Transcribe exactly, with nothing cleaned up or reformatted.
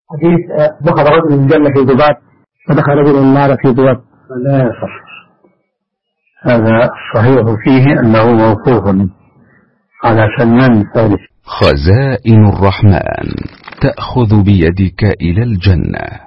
حديث دخل رجل الجنة في ذباب ودخل رجل النار في ذباب، لا يصح. هذا الصحيح فيه أنه موقوف على سلمان الفارسي. خزائن الرحمن تأخذ بيدك إلى الجنة.